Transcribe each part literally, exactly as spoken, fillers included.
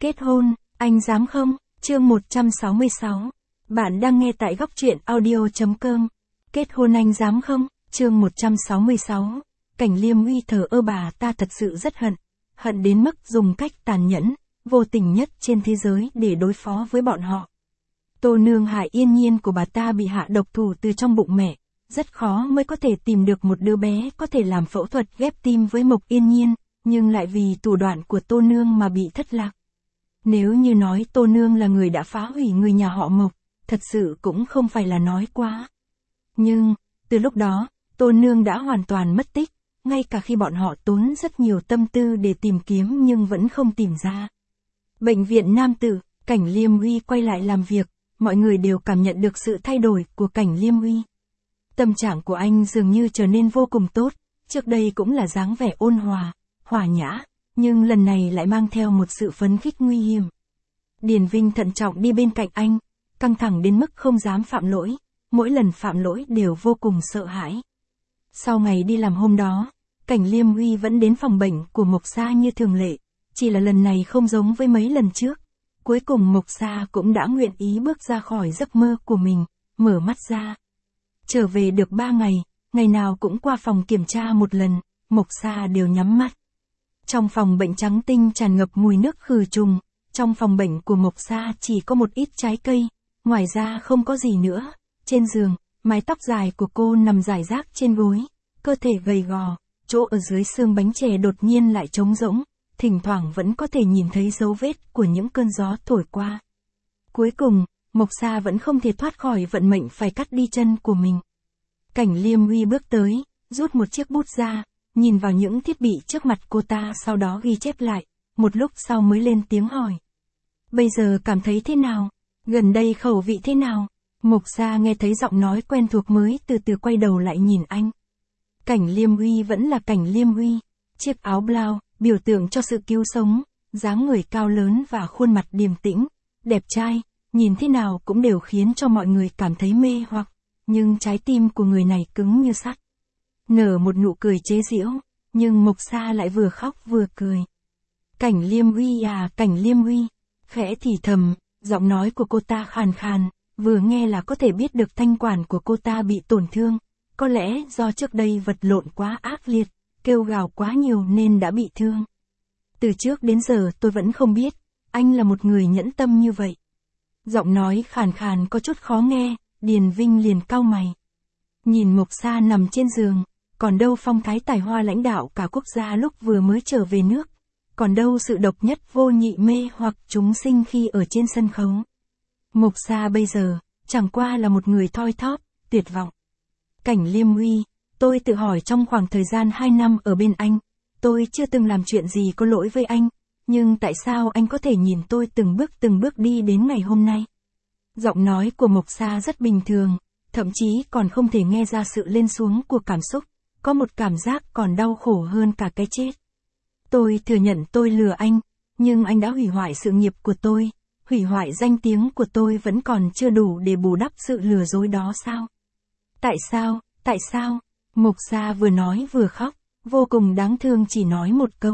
Kết hôn, anh dám không? Chương một trăm sáu mươi sáu. Bạn đang nghe tại góc truyện audio.com. Kết hôn anh dám không? Chương một trăm sáu mươi sáu. Cảnh Liêm Uy thờ ơ bà ta thật sự rất hận. Hận đến mức dùng cách tàn nhẫn, vô tình nhất trên thế giới để đối phó với bọn họ. Tô Nương hại Yên Nhiên của bà ta bị hạ độc thủ từ trong bụng mẹ. Rất khó mới có thể tìm được một đứa bé có thể làm phẫu thuật ghép tim với Mộc Yên Nhiên, nhưng lại vì thủ đoạn của Tô Nương mà bị thất lạc. Nếu như nói Tô Nương là người đã phá hủy người nhà họ Mộc, thật sự cũng không phải là nói quá. Nhưng, từ lúc đó, Tô Nương đã hoàn toàn mất tích, ngay cả khi bọn họ tốn rất nhiều tâm tư để tìm kiếm nhưng vẫn không tìm ra. Bệnh viện Nam Tử, Cảnh Liêm Uy quay lại làm việc, mọi người đều cảm nhận được sự thay đổi của Cảnh Liêm Uy. Tâm trạng của anh dường như trở nên vô cùng tốt, trước đây cũng là dáng vẻ ôn hòa, hòa nhã, nhưng lần này lại mang theo một sự phấn khích nguy hiểm. Điền Vinh thận trọng đi bên cạnh anh, căng thẳng đến mức không dám phạm lỗi, mỗi lần phạm lỗi đều vô cùng sợ hãi. Sau ngày đi làm hôm đó, Cảnh Liêm Uy vẫn đến phòng bệnh của Mộc Sa như thường lệ, chỉ là lần này không giống với mấy lần trước. Cuối cùng Mộc Sa cũng đã nguyện ý bước ra khỏi giấc mơ của mình, mở mắt ra. Trở về được ba ngày, ngày nào cũng qua phòng kiểm tra một lần, Mộc Sa đều nhắm mắt. Trong phòng bệnh trắng tinh tràn ngập mùi nước khử trùng, trong phòng bệnh của Mộc Sa chỉ có một ít trái cây, ngoài ra không có gì nữa. Trên giường, mái tóc dài của cô nằm rải rác trên gối, cơ thể gầy gò, chỗ ở dưới xương bánh chè đột nhiên lại trống rỗng, thỉnh thoảng vẫn có thể nhìn thấy dấu vết của những cơn gió thổi qua. Cuối cùng, Mộc Sa vẫn không thể thoát khỏi vận mệnh phải cắt đi chân của mình. Cảnh Liêm Uy bước tới, rút một chiếc bút ra, nhìn vào những thiết bị trước mặt cô ta sau đó ghi chép lại, một lúc sau mới lên tiếng hỏi. Bây giờ cảm thấy thế nào? Gần đây khẩu vị thế nào? Mộc Sa nghe thấy giọng nói quen thuộc mới từ từ quay đầu lại nhìn anh. Cảnh Liêm Uy vẫn là Cảnh Liêm Uy, chiếc áo blau, biểu tượng cho sự cứu sống, dáng người cao lớn và khuôn mặt điềm tĩnh, đẹp trai, nhìn thế nào cũng đều khiến cho mọi người cảm thấy mê hoặc, nhưng trái tim của người này cứng như sắt. Nở một nụ cười chế giễu, nhưng Mộc Sa lại vừa khóc vừa cười. Cảnh Liêm Uy à, Cảnh Liêm Uy, khẽ thì thầm, giọng nói của cô ta khàn khàn, vừa nghe là có thể biết được thanh quản của cô ta bị tổn thương, có lẽ do trước đây vật lộn quá ác liệt, kêu gào quá nhiều nên đã bị thương. Từ trước đến giờ tôi vẫn không biết, anh là một người nhẫn tâm như vậy. Giọng nói khàn khàn có chút khó nghe, Điền Vinh liền cau mày. Nhìn Mộc Sa nằm trên giường, còn đâu phong thái tài hoa lãnh đạo cả quốc gia lúc vừa mới trở về nước, còn đâu sự độc nhất vô nhị mê hoặc chúng sinh khi ở trên sân khấu. Mộc Sa bây giờ, chẳng qua là một người thoi thóp, tuyệt vọng. Cảnh Liêm Uy, tôi tự hỏi trong khoảng thời gian hai năm ở bên anh, tôi chưa từng làm chuyện gì có lỗi với anh, nhưng tại sao anh có thể nhìn tôi từng bước từng bước đi đến ngày hôm nay? Giọng nói của Mộc Sa rất bình thường, thậm chí còn không thể nghe ra sự lên xuống của cảm xúc, có một cảm giác còn đau khổ hơn cả cái chết. Tôi thừa nhận tôi lừa anh, nhưng anh đã hủy hoại sự nghiệp của tôi, hủy hoại danh tiếng của tôi vẫn còn chưa đủ để bù đắp sự lừa dối đó sao? Tại sao, tại sao? Mộc Sa vừa nói vừa khóc, vô cùng đáng thương chỉ nói một câu.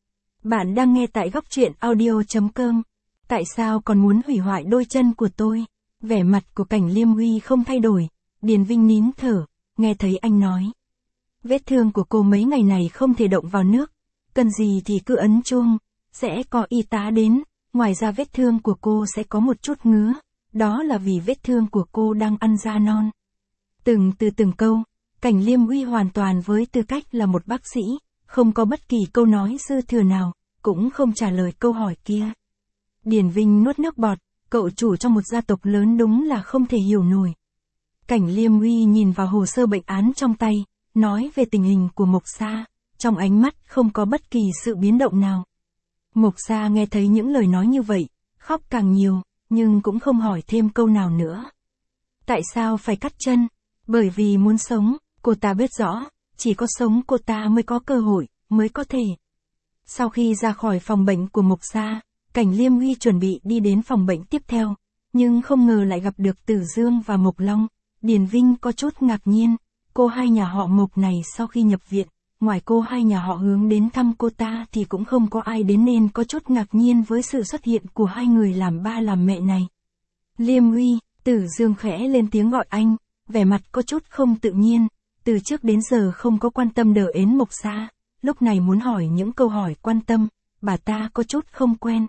Bạn đang nghe tại góc truyện audio.com. Tại sao còn muốn hủy hoại đôi chân của tôi? Vẻ mặt của Cảnh Liêm Uy không thay đổi, Điền Vinh nín thở, nghe thấy anh nói. Vết thương của cô mấy ngày này không thể động vào nước, cần gì thì cứ ấn chuông, sẽ có y tá đến, ngoài ra vết thương của cô sẽ có một chút ngứa, đó là vì vết thương của cô đang ăn da non. Từng từ từng câu, Cảnh Liêm Uy hoàn toàn với tư cách là một bác sĩ, không có bất kỳ câu nói dư thừa nào, cũng không trả lời câu hỏi kia. Điền Vinh nuốt nước bọt, cậu chủ trong một gia tộc lớn đúng là không thể hiểu nổi. Cảnh Liêm Uy nhìn vào hồ sơ bệnh án trong tay, nói về tình hình của Mộc Sa, trong ánh mắt không có bất kỳ sự biến động nào. Mộc Sa nghe thấy những lời nói như vậy, khóc càng nhiều, nhưng cũng không hỏi thêm câu nào nữa. Tại sao phải cắt chân? Bởi vì muốn sống, cô ta biết rõ, chỉ có sống cô ta mới có cơ hội, mới có thể. Sau khi ra khỏi phòng bệnh của Mộc Sa, Cảnh Liêm Uy chuẩn bị đi đến phòng bệnh tiếp theo, nhưng không ngờ lại gặp được Tử Dương và Mộc Long. Điền Vinh có chút ngạc nhiên, cô hai nhà họ Mộc này sau khi nhập viện, ngoài cô hai nhà họ Hướng đến thăm cô ta thì cũng không có ai đến nên có chút ngạc nhiên với sự xuất hiện của hai người làm ba làm mẹ này. Liêm Uy, Tử Dương khẽ lên tiếng gọi anh, vẻ mặt có chút không tự nhiên, từ trước đến giờ không có quan tâm Đờ Yến Mộc Sa, lúc này muốn hỏi những câu hỏi quan tâm, bà ta có chút không quen.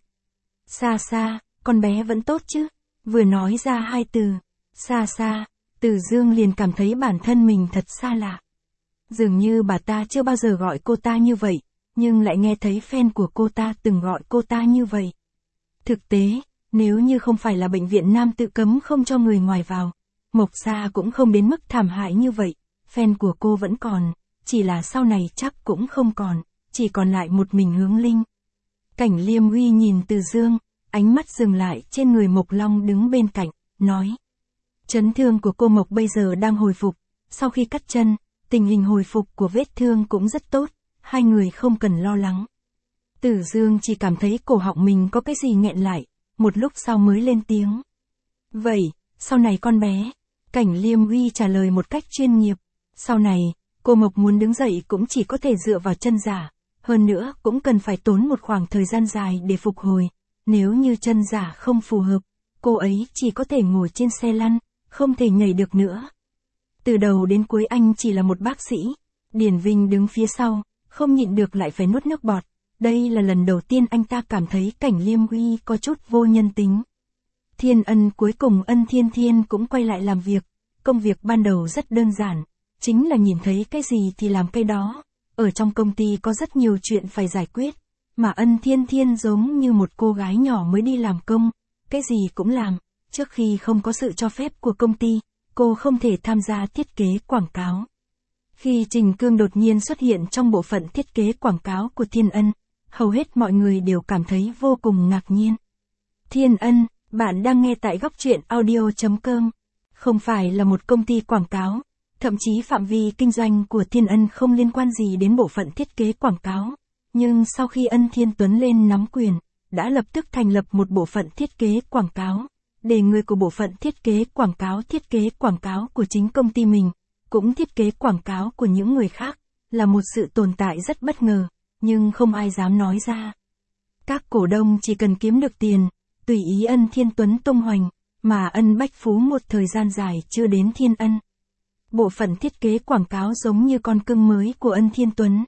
Sa Sa, con bé vẫn tốt chứ? Vừa nói ra hai từ, Sa Sa, Tử Dương liền cảm thấy bản thân mình thật xa lạ. Dường như bà ta chưa bao giờ gọi cô ta như vậy, nhưng lại nghe thấy fan của cô ta từng gọi cô ta như vậy. Thực tế, nếu như không phải là bệnh viện nam tự cấm không cho người ngoài vào, Mộc Sa cũng không đến mức thảm hại như vậy, fan của cô vẫn còn, chỉ là sau này chắc cũng không còn, chỉ còn lại một mình Hướng Linh. Cảnh Liêm Uy nhìn Từ Dương, ánh mắt dừng lại trên người Mộc Long đứng bên cạnh, nói. Chấn thương của cô Mộc bây giờ đang hồi phục, sau khi cắt chân, tình hình hồi phục của vết thương cũng rất tốt, hai người không cần lo lắng. Tử Dương chỉ cảm thấy cổ họng mình có cái gì nghẹn lại, một lúc sau mới lên tiếng. Vậy, sau này con bé, Cảnh Liêm Uy trả lời một cách chuyên nghiệp, sau này, cô Mộc muốn đứng dậy cũng chỉ có thể dựa vào chân giả, hơn nữa cũng cần phải tốn một khoảng thời gian dài để phục hồi, nếu như chân giả không phù hợp, cô ấy chỉ có thể ngồi trên xe lăn, không thể nhảy được nữa. Từ đầu đến cuối anh chỉ là một bác sĩ, Điển Vinh đứng phía sau, không nhịn được lại phải nuốt nước bọt, đây là lần đầu tiên anh ta cảm thấy Cảnh Liêm Uy có chút vô nhân tính. Thiên Ân cuối cùng Ân Thiên Thiên cũng quay lại làm việc, công việc ban đầu rất đơn giản, chính là nhìn thấy cái gì thì làm cái đó, ở trong công ty có rất nhiều chuyện phải giải quyết, mà Ân Thiên Thiên giống như một cô gái nhỏ mới đi làm công, cái gì cũng làm, trước khi không có sự cho phép của công ty, cô không thể tham gia thiết kế quảng cáo. Khi Trình Cương đột nhiên xuất hiện trong bộ phận thiết kế quảng cáo của Thiên Ân, hầu hết mọi người đều cảm thấy vô cùng ngạc nhiên. Thiên Ân, bạn đang nghe tại góc truyện audio chấm com, không phải là một công ty quảng cáo, thậm chí phạm vi kinh doanh của Thiên Ân không liên quan gì đến bộ phận thiết kế quảng cáo, nhưng sau khi Ân Thiên Tuấn lên nắm quyền, đã lập tức thành lập một bộ phận thiết kế quảng cáo, để người của bộ phận thiết kế quảng cáo thiết kế quảng cáo của chính công ty mình, cũng thiết kế quảng cáo của những người khác, là một sự tồn tại rất bất ngờ, nhưng không ai dám nói ra. Các cổ đông chỉ cần kiếm được tiền, tùy ý Ân Thiên Tuấn tung hoành, mà Ân Bách Phú một thời gian dài chưa đến Thiên Ân. Bộ phận thiết kế quảng cáo giống như con cưng mới của Ân Thiên Tuấn.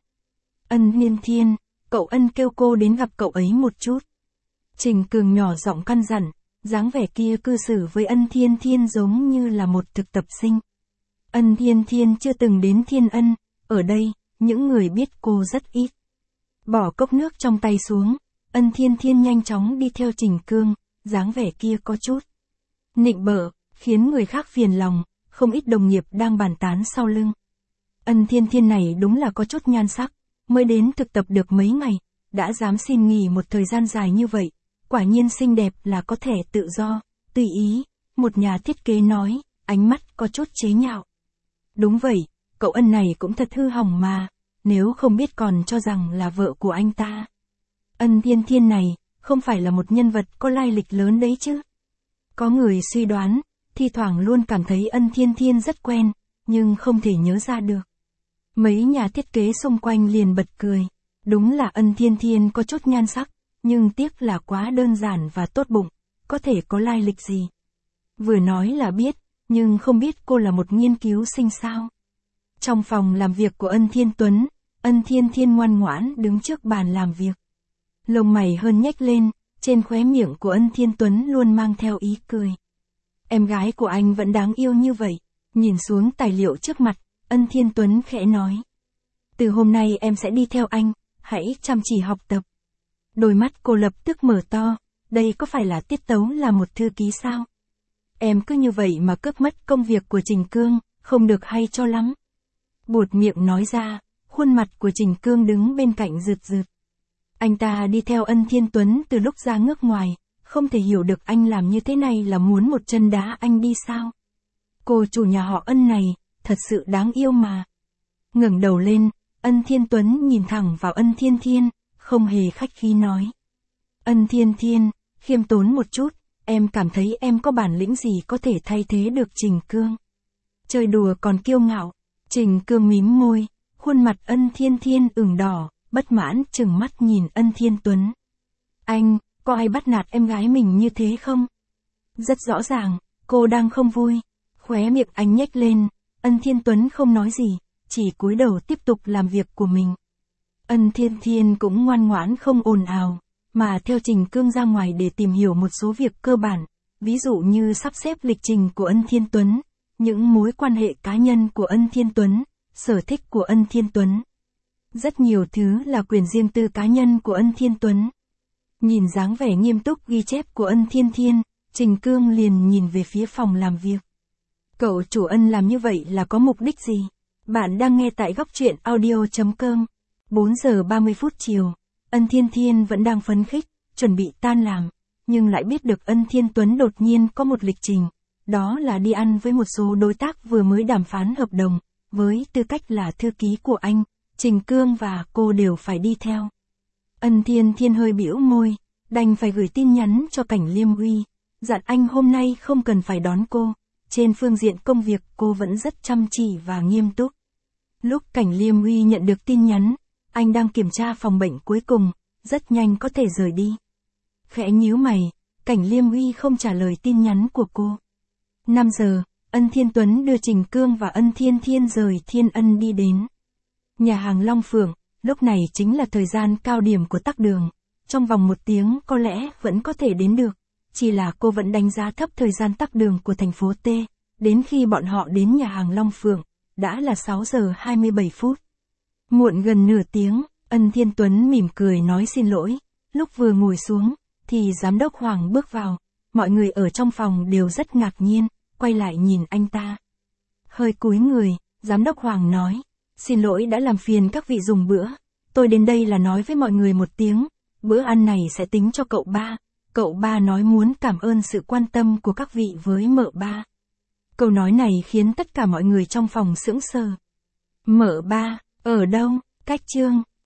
Ân Niên Thiên, cậu Ân kêu cô đến gặp cậu ấy một chút. Trình Cường nhỏ giọng căn dặn, dáng vẻ kia cư xử với Ân Thiên Thiên giống như là một thực tập sinh. Ân Thiên Thiên chưa từng đến Thiên Ân, ở đây, những người biết cô rất ít. Bỏ cốc nước trong tay xuống, Ân Thiên Thiên nhanh chóng đi theo Trình Cương, dáng vẻ kia có chút nịnh bợ, khiến người khác phiền lòng, không ít đồng nghiệp đang bàn tán sau lưng. Ân Thiên Thiên này đúng là có chút nhan sắc, mới đến thực tập được mấy ngày, đã dám xin nghỉ một thời gian dài như vậy, quả nhiên xinh đẹp là có thể tự do, tùy ý, một nhà thiết kế nói, ánh mắt có chút chế nhạo. Đúng vậy, cậu Ân này cũng thật hư hỏng mà, nếu không biết còn cho rằng là vợ của anh ta. Ân Thiên Thiên này, không phải là một nhân vật có lai lịch lớn đấy chứ. Có người suy đoán, thi thoảng luôn cảm thấy Ân Thiên Thiên rất quen, nhưng không thể nhớ ra được. Mấy nhà thiết kế xung quanh liền bật cười, đúng là Ân Thiên Thiên có chút nhan sắc, nhưng tiếc là quá đơn giản và tốt bụng, có thể có lai lịch gì. Vừa nói là biết, nhưng không biết cô là một nghiên cứu sinh sao. Trong phòng làm việc của Ân Thiên Tuấn, Ân Thiên Thiên ngoan ngoãn đứng trước bàn làm việc. Lông mày hơn nhếch lên, trên khóe miệng của Ân Thiên Tuấn luôn mang theo ý cười. Em gái của anh vẫn đáng yêu như vậy, nhìn xuống tài liệu trước mặt, Ân Thiên Tuấn khẽ nói. Từ hôm nay em sẽ đi theo anh, hãy chăm chỉ học tập. Đôi mắt cô lập tức mở to, đây có phải là tiết tấu là một thư ký sao? Em cứ như vậy mà cướp mất công việc của Trình Cương, không được hay cho lắm. Buột miệng nói ra, khuôn mặt của Trình Cương đứng bên cạnh rượt rượt. Anh ta đi theo Ân Thiên Tuấn từ lúc ra nước ngoài, không thể hiểu được anh làm như thế này là muốn một chân đá anh đi sao. Cô chủ nhà họ Ân này, thật sự đáng yêu mà. Ngẩng đầu lên, Ân Thiên Tuấn nhìn thẳng vào Ân Thiên Thiên, không hề khách khí nói. Ân Thiên Thiên, khiêm tốn một chút, em cảm thấy em có bản lĩnh gì có thể thay thế được Trình Cương. Chơi đùa còn kiêu ngạo, Trình Cương mím môi, Khuôn mặt Ân Thiên Thiên ửng đỏ, bất mãn trừng mắt nhìn Ân Thiên Tuấn. Anh, có ai bắt nạt em gái mình như thế không? Rất rõ ràng, cô đang không vui. Khóe miệng anh nhếch lên, Ân Thiên Tuấn không nói gì, chỉ cúi đầu tiếp tục làm việc của mình. Ân Thiên Thiên cũng ngoan ngoãn không ồn ào, mà theo Trình Cương ra ngoài để tìm hiểu một số việc cơ bản, ví dụ như sắp xếp lịch trình của Ân Thiên Tuấn, những mối quan hệ cá nhân của Ân Thiên Tuấn, sở thích của Ân Thiên Tuấn. Rất nhiều thứ là quyền riêng tư cá nhân của Ân Thiên Tuấn. Nhìn dáng vẻ nghiêm túc ghi chép của Ân Thiên Thiên, Trình Cương liền nhìn về phía phòng làm việc. Cậu chủ Ân làm như vậy là có mục đích gì? Bạn đang nghe tại góc truyện audio chấm com. bốn giờ ba mươi phút chiều, Ân Thiên Thiên vẫn đang phấn khích, chuẩn bị tan làm, nhưng lại biết được Ân Thiên Tuấn đột nhiên có một lịch trình, đó là đi ăn với một số đối tác vừa mới đàm phán hợp đồng, với tư cách là thư ký của anh, Trình Cương và cô đều phải đi theo. Ân Thiên Thiên hơi bĩu môi, đành phải gửi tin nhắn cho Cảnh Liêm Uy, dặn anh hôm nay không cần phải đón cô, trên phương diện công việc cô vẫn rất chăm chỉ và nghiêm túc. Lúc Cảnh Liêm Uy nhận được tin nhắn, anh đang kiểm tra phòng bệnh cuối cùng, rất nhanh có thể rời đi. Khẽ nhíu mày, Cảnh Liêm Uy không trả lời tin nhắn của cô. năm giờ, Ân Thiên Tuấn đưa Trình Cương và Ân Thiên Thiên rời Thiên Ân đi đến nhà hàng Long Phượng. Lúc này chính là thời gian cao điểm của tắc đường, trong vòng một tiếng có lẽ vẫn có thể đến được, chỉ là cô vẫn đánh giá thấp thời gian tắc đường của thành phố T, đến khi bọn họ đến nhà hàng Long Phượng, đã là sáu giờ hai mươi bảy phút. Muộn gần nửa tiếng, Ân Thiên Tuấn mỉm cười nói xin lỗi, lúc vừa ngồi xuống, thì giám đốc Hoàng bước vào, mọi người ở trong phòng đều rất ngạc nhiên, quay lại nhìn anh ta. Hơi cúi người, giám đốc Hoàng nói, xin lỗi đã làm phiền các vị dùng bữa, tôi đến đây là nói với mọi người một tiếng, bữa ăn này sẽ tính cho cậu ba, cậu ba nói muốn cảm ơn sự quan tâm của các vị với mợ ba. Câu nói này khiến tất cả mọi người trong phòng sững sờ. Mợ ba, ở đâu, cách Trương,